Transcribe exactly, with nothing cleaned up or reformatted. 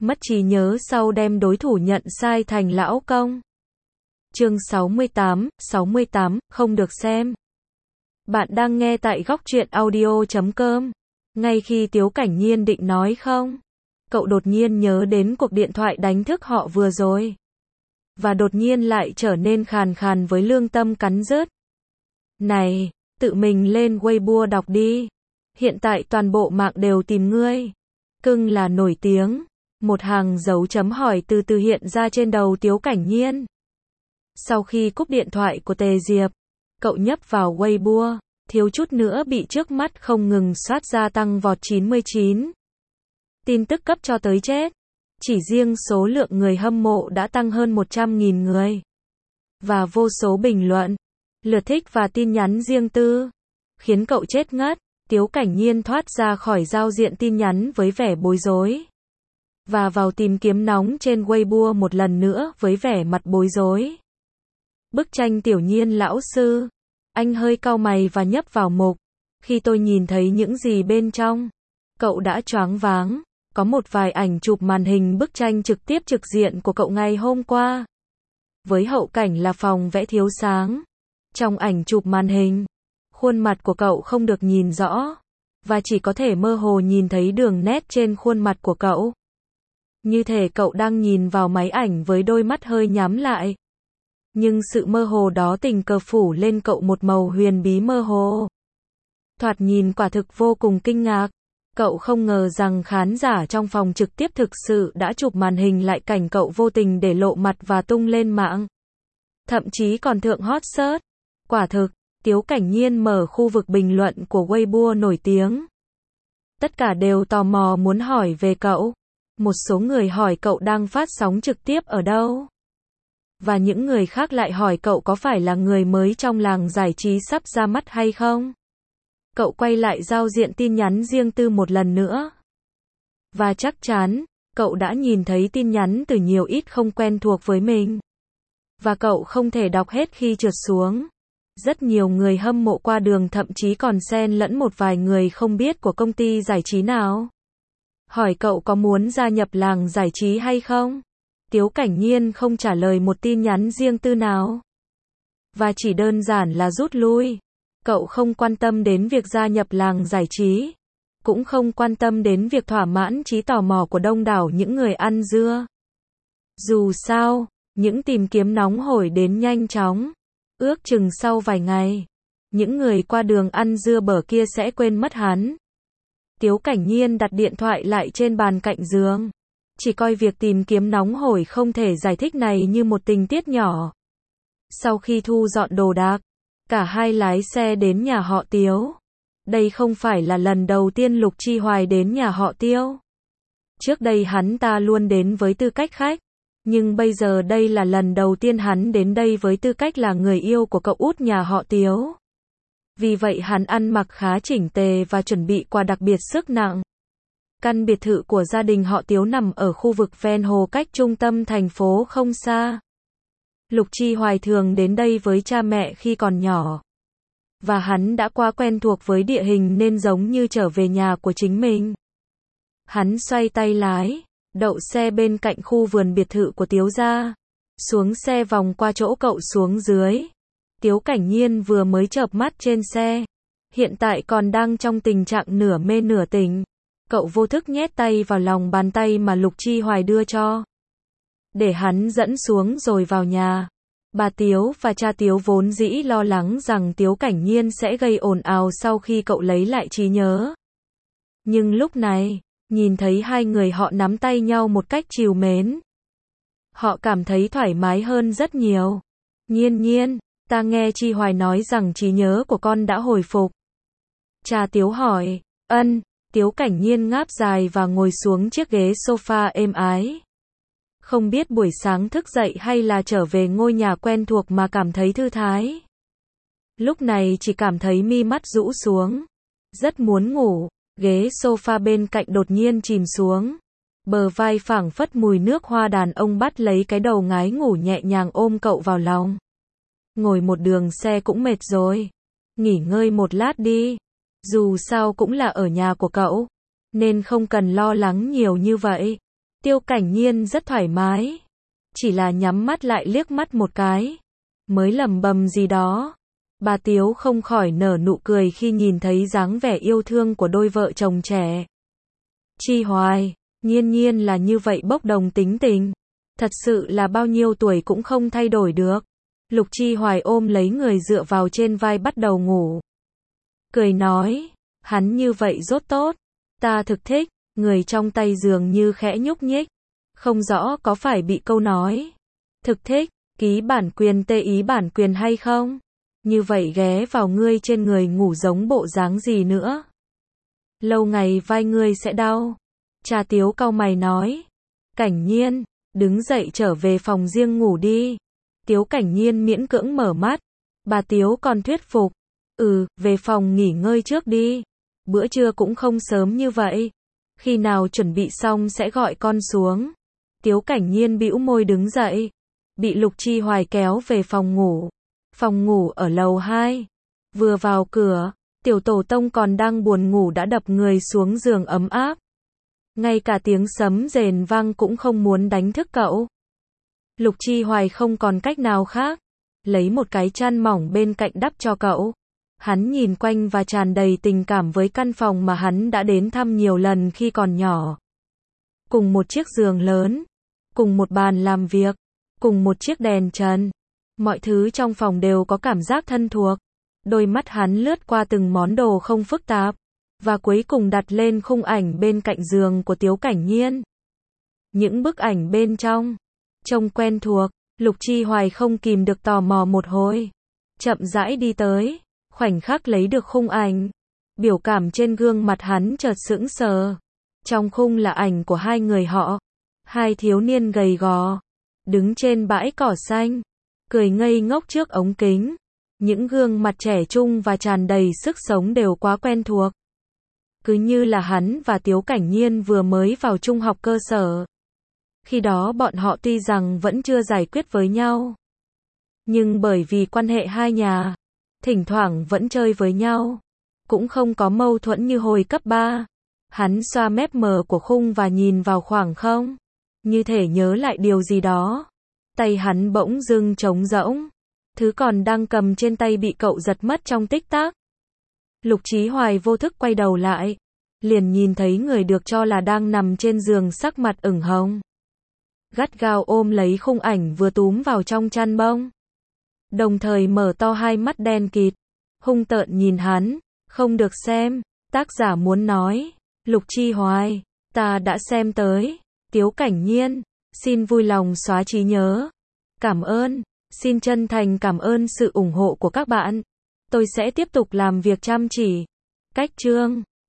mất trí nhớ sau đem đối thủ nhận sai thành lão công. Chương sáu mươi tám, sáu mươi tám, không được xem. Bạn đang nghe tại góc truyện audio chấm com. Ngay khi Tiếu Cảnh Nhiên định nói không, cậu đột nhiên nhớ đến cuộc điện thoại đánh thức họ vừa rồi. Và đột nhiên lại trở nên khàn khàn với lương tâm cắn rứt. Này, tự mình lên Weibo đọc đi. Hiện tại toàn bộ mạng đều tìm ngươi. Cưng là nổi tiếng. Một hàng dấu chấm hỏi từ từ hiện ra trên đầu Tiếu Cảnh Nhiên. Sau khi cúp điện thoại của Tề Diệp, cậu nhấp vào Weibo, thiếu chút nữa bị trước mắt không ngừng soát ra tăng vọt chín mươi chín. Tin tức cấp cho tới chết. Chỉ riêng số lượng người hâm mộ đã tăng hơn một trăm nghìn người. Và vô số bình luận, lượt thích và tin nhắn riêng tư. Khiến cậu chết ngất. Tiếu Cảnh Nhiên thoát ra khỏi giao diện tin nhắn với vẻ bối rối. Và vào tìm kiếm nóng trên Weibo một lần nữa với vẻ mặt bối rối. Bức tranh Tiểu Nhiên lão sư. Anh hơi cau mày và nhấp vào mục. Khi tôi nhìn thấy những gì bên trong, cậu đã choáng váng. Có một vài ảnh chụp màn hình bức tranh trực tiếp trực diện của cậu ngày hôm qua. Với hậu cảnh là phòng vẽ thiếu sáng. Trong ảnh chụp màn hình, khuôn mặt của cậu không được nhìn rõ. Và chỉ có thể mơ hồ nhìn thấy đường nét trên khuôn mặt của cậu. Như thể cậu đang nhìn vào máy ảnh với đôi mắt hơi nhắm lại. Nhưng sự mơ hồ đó tình cờ phủ lên cậu một màu huyền bí mơ hồ. Thoạt nhìn quả thực vô cùng kinh ngạc. Cậu không ngờ rằng khán giả trong phòng trực tiếp thực sự đã chụp màn hình lại cảnh cậu vô tình để lộ mặt và tung lên mạng. Thậm chí còn thượng hot search. Quả thực, Tiếu Cảnh Nhiên mở khu vực bình luận của Weibo nổi tiếng. Tất cả đều tò mò muốn hỏi về cậu. Một số người hỏi cậu đang phát sóng trực tiếp ở đâu. Và những người khác lại hỏi cậu có phải là người mới trong làng giải trí sắp ra mắt hay không. Cậu quay lại giao diện tin nhắn riêng tư một lần nữa. Và chắc chắn, cậu đã nhìn thấy tin nhắn từ nhiều ít không quen thuộc với mình. Và cậu không thể đọc hết khi trượt xuống. Rất nhiều người hâm mộ qua đường thậm chí còn xen lẫn một vài người không biết của công ty giải trí nào. Hỏi cậu có muốn gia nhập làng giải trí hay không? Tiếu Cảnh Nhiên không trả lời một tin nhắn riêng tư nào. Và chỉ đơn giản là rút lui. Cậu không quan tâm đến việc gia nhập làng giải trí. Cũng không quan tâm đến việc thỏa mãn trí tò mò của đông đảo những người ăn dưa. Dù sao, những tìm kiếm nóng hổi đến nhanh chóng. Ước chừng sau vài ngày, những người qua đường ăn dưa bở kia sẽ quên mất hắn. Tiếu Cảnh Nhiên đặt điện thoại lại trên bàn cạnh giường. Chỉ coi việc tìm kiếm nóng hổi không thể giải thích này như một tình tiết nhỏ. Sau khi thu dọn đồ đạc, cả hai lái xe đến nhà họ Tiếu. Đây không phải là lần đầu tiên Lục Chi Hoài đến nhà họ Tiêu. Trước đây hắn ta luôn đến với tư cách khách. Nhưng bây giờ đây là lần đầu tiên hắn đến đây với tư cách là người yêu của cậu út nhà họ Tiếu. Vì vậy hắn ăn mặc khá chỉnh tề và chuẩn bị quà đặc biệt sức nặng. Căn biệt thự của gia đình họ Tiếu nằm ở khu vực ven hồ cách trung tâm thành phố không xa. Lục Chi Hoài thường đến đây với cha mẹ khi còn nhỏ. Và hắn đã quá quen thuộc với địa hình nên giống như trở về nhà của chính mình. Hắn xoay tay lái, đậu xe bên cạnh khu vườn biệt thự của Tiếu gia. Xuống xe vòng qua chỗ cậu xuống dưới. Tiếu Cảnh Nhiên vừa mới chợp mắt trên xe. Hiện tại còn đang trong tình trạng nửa mê nửa tỉnh. Cậu vô thức nhét tay vào lòng bàn tay mà Lục Chi Hoài đưa cho. Để hắn dẫn xuống rồi vào nhà. Bà Tiếu và cha Tiếu vốn dĩ lo lắng rằng Tiếu Cảnh Nhiên sẽ gây ồn ào sau khi cậu lấy lại trí nhớ. Nhưng lúc này, nhìn thấy hai người họ nắm tay nhau một cách trìu mến. Họ cảm thấy thoải mái hơn rất nhiều. Nhiên Nhiên, ta nghe Chi Hoài nói rằng trí nhớ của con đã hồi phục. Cha Tiếu hỏi, ân, Tiếu Cảnh Nhiên ngáp dài và ngồi xuống chiếc ghế sofa êm ái. Không biết buổi sáng thức dậy hay là trở về ngôi nhà quen thuộc mà cảm thấy thư thái. Lúc này chỉ cảm thấy mi mắt rũ xuống. Rất muốn ngủ. Ghế sofa bên cạnh đột nhiên chìm xuống. Bờ vai phảng phất mùi nước hoa đàn ông bắt lấy cái đầu ngái ngủ nhẹ nhàng ôm cậu vào lòng. Ngồi một đường xe cũng mệt rồi. Nghỉ ngơi một lát đi. Dù sao cũng là ở nhà của cậu. Nên không cần lo lắng nhiều như vậy. Tiêu Cảnh Nhiên rất thoải mái, chỉ là nhắm mắt lại liếc mắt một cái, mới lẩm bẩm gì đó. Bà Tiếu không khỏi nở nụ cười khi nhìn thấy dáng vẻ yêu thương của đôi vợ chồng trẻ. Chi Hoài, Nhiên Nhiên là như vậy bốc đồng tính tình, thật sự là bao nhiêu tuổi cũng không thay đổi được. Lục Chi Hoài ôm lấy người dựa vào trên vai bắt đầu ngủ. Cười nói, hắn như vậy rốt tốt, ta thực thích, người trong tay giường như khẽ nhúc nhích, không rõ có phải bị câu nói thực thích, ký bản quyền tê ý bản quyền hay không? Như vậy ghé vào ngươi trên người ngủ giống bộ dáng gì nữa? Lâu ngày vai ngươi sẽ đau. Cha Tiếu cau mày nói. Cảnh Nhiên, đứng dậy trở về phòng riêng ngủ đi. Tiếu Cảnh Nhiên miễn cưỡng mở mắt. Bà Tiếu còn thuyết phục. Ừ, về phòng nghỉ ngơi trước đi. Bữa trưa cũng không sớm như vậy. Khi nào chuẩn bị xong sẽ gọi con xuống. Tiếu Cảnh Nhiên bĩu môi đứng dậy. Bị Lục Chi Hoài kéo về phòng ngủ. Phòng ngủ ở lầu hai. Vừa vào cửa, Tiểu Tổ Tông còn đang buồn ngủ đã đập người xuống giường ấm áp. Ngay cả tiếng sấm rền vang cũng không muốn đánh thức cậu. Lục Chi Hoài không còn cách nào khác, lấy một cái chăn mỏng bên cạnh đắp cho cậu. Hắn nhìn quanh và tràn đầy tình cảm với căn phòng mà hắn đã đến thăm nhiều lần khi còn nhỏ. Cùng một chiếc giường lớn, cùng một bàn làm việc, cùng một chiếc đèn trần. Mọi thứ trong phòng đều có cảm giác thân thuộc. Đôi mắt hắn lướt qua từng món đồ không phức tạp, và cuối cùng đặt lên khung ảnh bên cạnh giường của Tiếu Cảnh Nhiên. Những bức ảnh bên trong, trông quen thuộc, Lục Chi Hoài không kìm được tò mò một hồi. Chậm rãi đi tới, khoảnh khắc lấy được khung ảnh. Biểu cảm trên gương mặt hắn chợt sững sờ. Trong khung là ảnh của hai người họ, hai thiếu niên gầy gò, đứng trên bãi cỏ xanh, cười ngây ngốc trước ống kính. Những gương mặt trẻ trung và tràn đầy sức sống đều quá quen thuộc. Cứ như là hắn và Tiếu Cảnh Nhiên vừa mới vào trung học cơ sở. Khi đó bọn họ tuy rằng vẫn chưa giải quyết với nhau, nhưng bởi vì quan hệ hai nhà, thỉnh thoảng vẫn chơi với nhau, cũng không có mâu thuẫn như hồi cấp ba. Hắn xoa mép mờ của khung và nhìn vào khoảng không, như thể nhớ lại điều gì đó. Tay hắn bỗng dưng trống rỗng. Thứ còn đang cầm trên tay bị cậu giật mất trong tích tắc. Lục Chí Hoài vô thức quay đầu lại, liền nhìn thấy người được cho là đang nằm trên giường sắc mặt ửng hồng, gắt gao ôm lấy khung ảnh vừa túm vào trong chăn bông, đồng thời mở to hai mắt đen kịt, hung tợn nhìn hắn. Không được xem, tác giả muốn nói. Lục Chí Hoài, ta đã xem tới. Tiếu Cảnh Nhiên, xin vui lòng xóa trí nhớ. Cảm ơn. Xin chân thành cảm ơn sự ủng hộ của các bạn. Tôi sẽ tiếp tục làm việc chăm chỉ. Cách chương